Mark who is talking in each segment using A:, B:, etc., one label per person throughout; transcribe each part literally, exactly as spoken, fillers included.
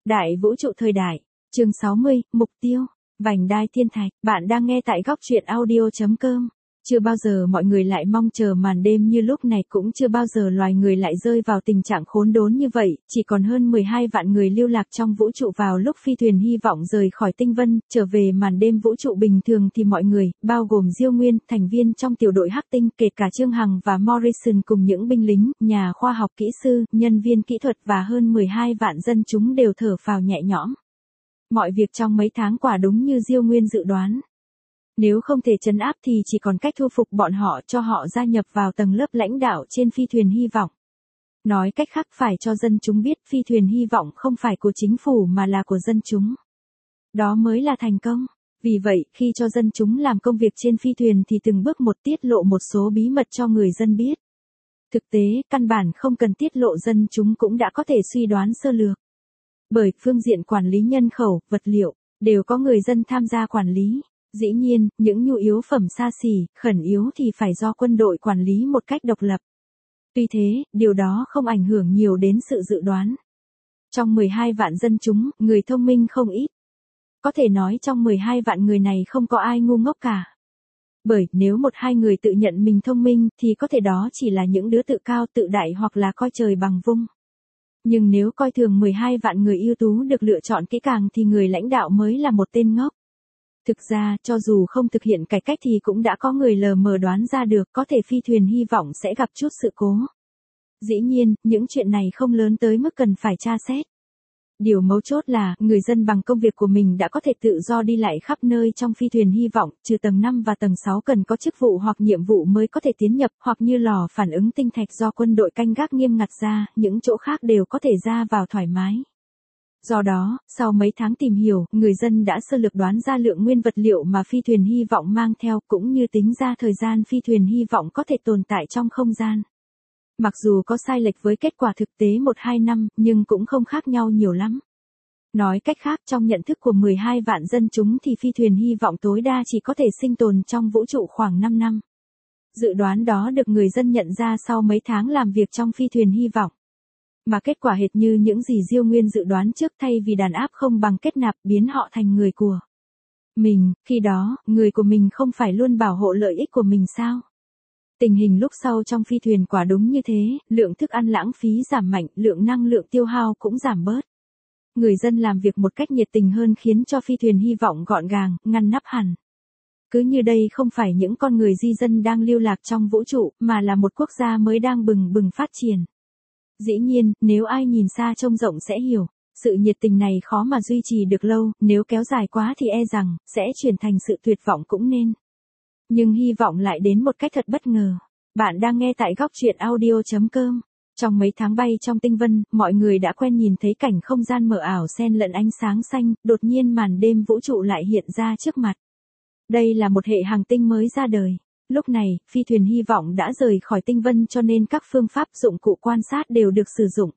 A: Đại vũ trụ thời đại, chương sáu mươi, mục tiêu, vành đai thiên thạch, bạn đang nghe tại góc truyện audio.com. Chưa bao giờ mọi người lại mong chờ màn đêm như lúc này, cũng chưa bao giờ loài người lại rơi vào tình trạng khốn đốn như vậy, chỉ còn hơn mười hai vạn người lưu lạc trong vũ trụ vào lúc phi thuyền hy vọng rời khỏi tinh vân, trở về màn đêm vũ trụ bình thường thì mọi người, bao gồm Diêu Nguyên, thành viên trong tiểu đội Hắc Tinh, kể cả Trương Hằng và Morrison cùng những binh lính, nhà khoa học kỹ sư, nhân viên kỹ thuật và hơn mười hai vạn dân chúng đều thở phào nhẹ nhõm. Mọi việc trong mấy tháng quả đúng như Diêu Nguyên dự đoán. Nếu không thể trấn áp thì chỉ còn cách thu phục bọn họ, cho họ gia nhập vào tầng lớp lãnh đạo trên phi thuyền hy vọng. Nói cách khác, phải cho dân chúng biết phi thuyền hy vọng không phải của chính phủ mà là của dân chúng. Đó mới là thành công. Vì vậy, khi cho dân chúng làm công việc trên phi thuyền thì từng bước một tiết lộ một số bí mật cho người dân biết. Thực tế, căn bản không cần tiết lộ, dân chúng cũng đã có thể suy đoán sơ lược. Bởi phương diện quản lý nhân khẩu, vật liệu, đều có người dân tham gia quản lý. Dĩ nhiên, những nhu yếu phẩm xa xỉ, khẩn yếu thì phải do quân đội quản lý một cách độc lập. Tuy thế, điều đó không ảnh hưởng nhiều đến sự dự đoán. Trong mười hai vạn dân chúng, người thông minh không ít. Có thể nói trong mười hai vạn người này không có ai ngu ngốc cả. Bởi nếu một hai người tự nhận mình thông minh thì có thể đó chỉ là những đứa tự cao tự đại hoặc là coi trời bằng vung. Nhưng nếu coi thường mười hai vạn người ưu tú được lựa chọn kỹ càng thì người lãnh đạo mới là một tên ngốc. Thực ra, cho dù không thực hiện cải cách thì cũng đã có người lờ mờ đoán ra được có thể phi thuyền hy vọng sẽ gặp chút sự cố. Dĩ nhiên, những chuyện này không lớn tới mức cần phải tra xét. Điều mấu chốt là, người dân bằng công việc của mình đã có thể tự do đi lại khắp nơi trong phi thuyền hy vọng, trừ tầng năm và tầng sáu cần có chức vụ hoặc nhiệm vụ mới có thể tiến nhập, hoặc như lò phản ứng tinh thạch do quân đội canh gác nghiêm ngặt ra, những chỗ khác đều có thể ra vào thoải mái. Do đó, sau mấy tháng tìm hiểu, người dân đã sơ lược đoán ra lượng nguyên vật liệu mà phi thuyền hy vọng mang theo, cũng như tính ra thời gian phi thuyền hy vọng có thể tồn tại trong không gian. Mặc dù có sai lệch với kết quả thực tế một hai năm, nhưng cũng không khác nhau nhiều lắm. Nói cách khác, trong nhận thức của mười hai vạn dân chúng thì phi thuyền hy vọng tối đa chỉ có thể sinh tồn trong vũ trụ khoảng năm năm. Dự đoán đó được người dân nhận ra sau mấy tháng làm việc trong phi thuyền hy vọng. Mà kết quả hệt như những gì Diêu Nguyên dự đoán trước, thay vì đàn áp không bằng kết nạp, biến họ thành người của mình, khi đó, người của mình không phải luôn bảo hộ lợi ích của mình sao? Tình hình lúc sau trong phi thuyền quả đúng như thế, lượng thức ăn lãng phí giảm mạnh, lượng năng lượng tiêu hao cũng giảm bớt. Người dân làm việc một cách nhiệt tình hơn khiến cho phi thuyền hy vọng gọn gàng, ngăn nắp hẳn. Cứ như đây không phải những con người di dân đang lưu lạc trong vũ trụ, mà là một quốc gia mới đang bừng bừng phát triển. Dĩ nhiên, nếu ai nhìn xa trông rộng sẽ hiểu, sự nhiệt tình này khó mà duy trì được lâu, nếu kéo dài quá thì e rằng, sẽ chuyển thành sự tuyệt vọng cũng nên. Nhưng hy vọng lại đến một cách thật bất ngờ. Bạn đang nghe tại góc truyện audio.com. Trong mấy tháng bay trong tinh vân, mọi người đã quen nhìn thấy cảnh không gian mờ ảo xen lẫn ánh sáng xanh, đột nhiên màn đêm vũ trụ lại hiện ra trước mặt. Đây là một hệ hành tinh mới ra đời. Lúc này, phi thuyền hy vọng đã rời khỏi tinh vân cho nên các phương pháp dụng cụ quan sát đều được sử dụng.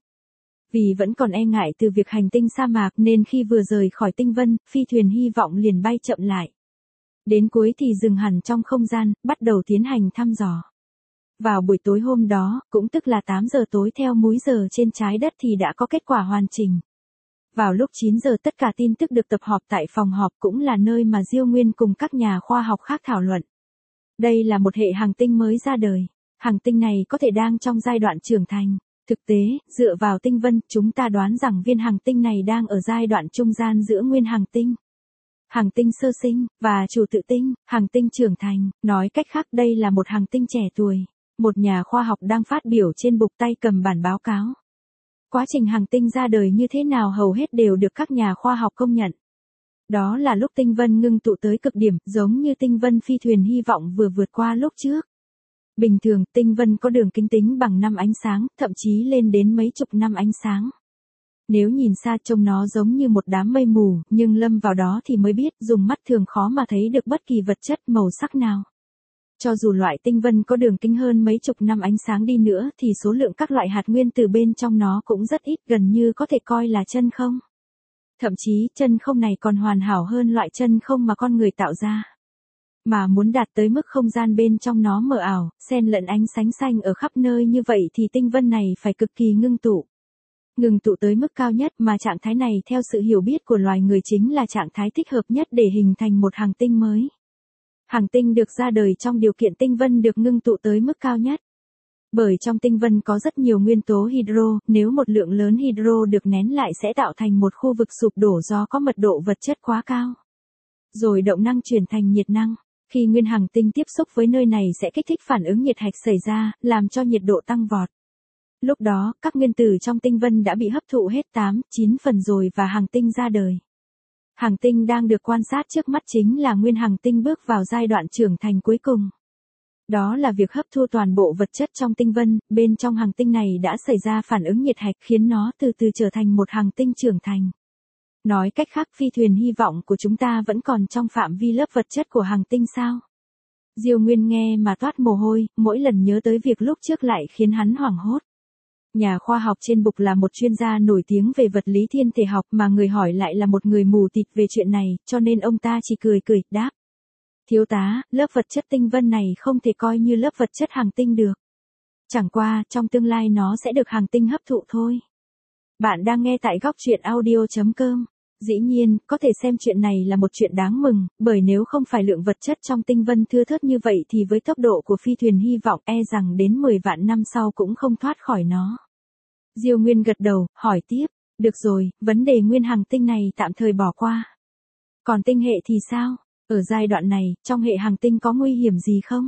A: Vì vẫn còn e ngại từ việc hành tinh sa mạc nên khi vừa rời khỏi tinh vân, phi thuyền hy vọng liền bay chậm lại. Đến cuối thì dừng hẳn trong không gian, bắt đầu tiến hành thăm dò. Vào buổi tối hôm đó, cũng tức là tám giờ tối theo múi giờ trên trái đất thì đã có kết quả hoàn chỉnh. Vào lúc chín giờ tất cả tin tức được tập họp tại phòng họp, cũng là nơi mà Diêu Nguyên cùng các nhà khoa học khác thảo luận. Đây là một hệ hành tinh mới ra đời. Hành tinh này có thể đang trong giai đoạn trưởng thành. Thực tế, dựa vào tinh vân, chúng ta đoán rằng viên hành tinh này đang ở giai đoạn trung gian giữa nguyên hành tinh, hành tinh sơ sinh, và chủ tự tinh, hành tinh trưởng thành. Nói cách khác, đây là một hành tinh trẻ tuổi. Một nhà khoa học đang phát biểu trên bục, tay cầm bản báo cáo. Quá trình hành tinh ra đời như thế nào hầu hết đều được các nhà khoa học công nhận. Đó là lúc tinh vân ngưng tụ tới cực điểm, giống như tinh vân phi thuyền hy vọng vừa vượt qua lúc trước. Bình thường, tinh vân có đường kính tính bằng năm ánh sáng, thậm chí lên đến mấy chục năm ánh sáng. Nếu nhìn xa trông nó giống như một đám mây mù, nhưng lâm vào đó thì mới biết, dùng mắt thường khó mà thấy được bất kỳ vật chất màu sắc nào. Cho dù loại tinh vân có đường kính hơn mấy chục năm ánh sáng đi nữa thì số lượng các loại hạt nguyên tử bên trong nó cũng rất ít, gần như có thể coi là chân không. Thậm chí, chân không này còn hoàn hảo hơn loại chân không mà con người tạo ra. Mà muốn đạt tới mức không gian bên trong nó mờ ảo, xen lẫn ánh sáng xanh ở khắp nơi như vậy thì tinh vân này phải cực kỳ ngưng tụ. ngừng tụ tới mức cao nhất, mà trạng thái này theo sự hiểu biết của loài người chính là trạng thái thích hợp nhất để hình thành một hành tinh mới. Hành tinh được ra đời trong điều kiện tinh vân được ngưng tụ tới mức cao nhất. Bởi trong tinh vân có rất nhiều nguyên tố hydro, nếu một lượng lớn hydro được nén lại sẽ tạo thành một khu vực sụp đổ do có mật độ vật chất quá cao. Rồi động năng chuyển thành nhiệt năng. Khi nguyên hành tinh tiếp xúc với nơi này sẽ kích thích phản ứng nhiệt hạch xảy ra, làm cho nhiệt độ tăng vọt. Lúc đó, các nguyên tử trong tinh vân đã bị hấp thụ hết tám, chín phần rồi và hành tinh ra đời. Hành tinh đang được quan sát trước mắt chính là nguyên hành tinh bước vào giai đoạn trưởng thành cuối cùng. Đó là việc hấp thu toàn bộ vật chất trong tinh vân, bên trong hành tinh này đã xảy ra phản ứng nhiệt hạch khiến nó từ từ trở thành một hành tinh trưởng thành. Nói cách khác, phi thuyền hy vọng của chúng ta vẫn còn trong phạm vi lớp vật chất của hành tinh sao? Diêu Nguyên nghe mà toát mồ hôi, mỗi lần nhớ tới việc lúc trước lại khiến hắn hoảng hốt. Nhà khoa học trên bục là một chuyên gia nổi tiếng về vật lý thiên thể học mà người hỏi lại là một người mù tịt về chuyện này, cho nên ông ta chỉ cười cười, đáp. Thiếu tá, lớp vật chất tinh vân này không thể coi như lớp vật chất hành tinh được. Chẳng qua, trong tương lai nó sẽ được hành tinh hấp thụ thôi. Bạn đang nghe tại góc truyện audio chấm com. Dĩ nhiên, có thể xem chuyện này là một chuyện đáng mừng, bởi nếu không phải lượng vật chất trong tinh vân thưa thớt như vậy thì với tốc độ của phi thuyền hy vọng e rằng đến mười vạn năm sau cũng không thoát khỏi nó. Diêu Nguyên gật đầu, hỏi tiếp, được rồi, vấn đề nguyên hành tinh này tạm thời bỏ qua. Còn tinh hệ thì sao? Ở giai đoạn này, trong hệ hành tinh có nguy hiểm gì không?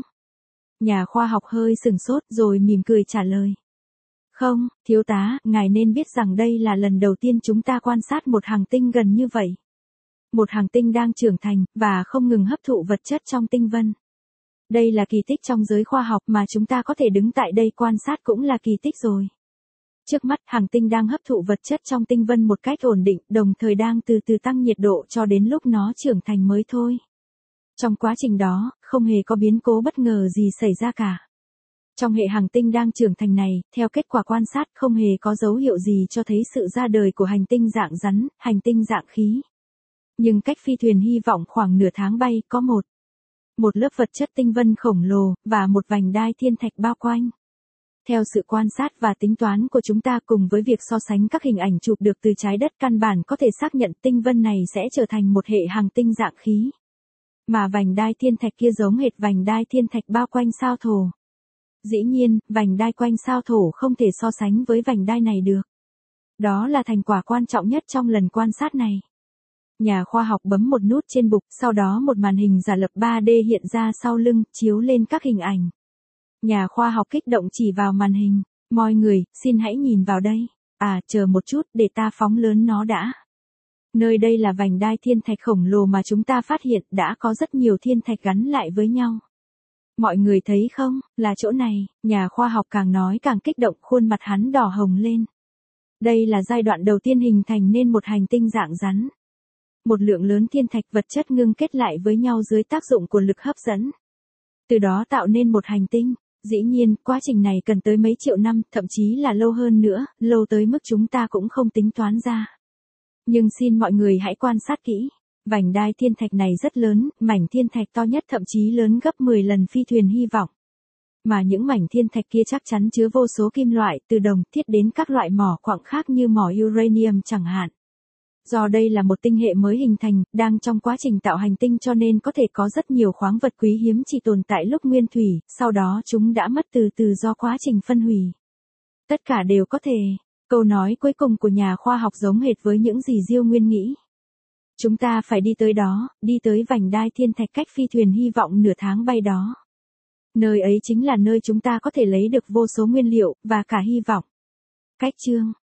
A: Nhà khoa học hơi sừng sốt rồi mỉm cười trả lời. Không, thiếu tá, ngài nên biết rằng đây là lần đầu tiên chúng ta quan sát một hành tinh gần như vậy. Một hành tinh đang trưởng thành, và không ngừng hấp thụ vật chất trong tinh vân. Đây là kỳ tích trong giới khoa học mà chúng ta có thể đứng tại đây quan sát cũng là kỳ tích rồi. Trước mắt, hành tinh đang hấp thụ vật chất trong tinh vân một cách ổn định, đồng thời đang từ từ tăng nhiệt độ cho đến lúc nó trưởng thành mới thôi. Trong quá trình đó, không hề có biến cố bất ngờ gì xảy ra cả. Trong hệ hành tinh đang trưởng thành này, theo kết quả quan sát không hề có dấu hiệu gì cho thấy sự ra đời của hành tinh dạng rắn, hành tinh dạng khí. Nhưng cách phi thuyền hy vọng khoảng nửa tháng bay có một, một lớp vật chất tinh vân khổng lồ, và một vành đai thiên thạch bao quanh. Theo sự quan sát và tính toán của chúng ta cùng với việc so sánh các hình ảnh chụp được từ trái đất căn bản có thể xác nhận tinh vân này sẽ trở thành một hệ hành tinh dạng khí. Mà vành đai thiên thạch kia giống hệt vành đai thiên thạch bao quanh sao Thổ. Dĩ nhiên, vành đai quanh sao Thổ không thể so sánh với vành đai này được. Đó là thành quả quan trọng nhất trong lần quan sát này. Nhà khoa học bấm một nút trên bục, sau đó một màn hình giả lập ba D hiện ra sau lưng, chiếu lên các hình ảnh. Nhà khoa học kích động chỉ vào màn hình. Mọi người, xin hãy nhìn vào đây. À, chờ một chút, để ta phóng lớn nó đã. Nơi đây là vành đai thiên thạch khổng lồ mà chúng ta phát hiện đã có rất nhiều thiên thạch gắn lại với nhau. Mọi người thấy không, là chỗ này, nhà khoa học càng nói càng kích động, khuôn mặt hắn đỏ hồng lên. Đây là giai đoạn đầu tiên hình thành nên một hành tinh dạng rắn. Một lượng lớn thiên thạch vật chất ngưng kết lại với nhau dưới tác dụng của lực hấp dẫn. Từ đó tạo nên một hành tinh. Dĩ nhiên, quá trình này cần tới mấy triệu năm, thậm chí là lâu hơn nữa, lâu tới mức chúng ta cũng không tính toán ra. Nhưng xin mọi người hãy quan sát kỹ. Vành đai thiên thạch này rất lớn, mảnh thiên thạch to nhất thậm chí lớn gấp mười lần phi thuyền hy vọng. Mà những mảnh thiên thạch kia chắc chắn chứa vô số kim loại, từ đồng, thiết đến các loại mỏ quặng khác như mỏ uranium chẳng hạn. Do đây là một tinh hệ mới hình thành, đang trong quá trình tạo hành tinh cho nên có thể có rất nhiều khoáng vật quý hiếm chỉ tồn tại lúc nguyên thủy, sau đó chúng đã mất từ từ do quá trình phân hủy. Tất cả đều có thể. Câu nói cuối cùng của nhà khoa học giống hệt với những gì Diêu Nguyên nghĩ. Chúng ta phải đi tới đó, đi tới vành đai thiên thạch cách phi thuyền hy vọng nửa tháng bay đó. Nơi ấy chính là nơi chúng ta có thể lấy được vô số nguyên liệu, và cả hy vọng. Cách chương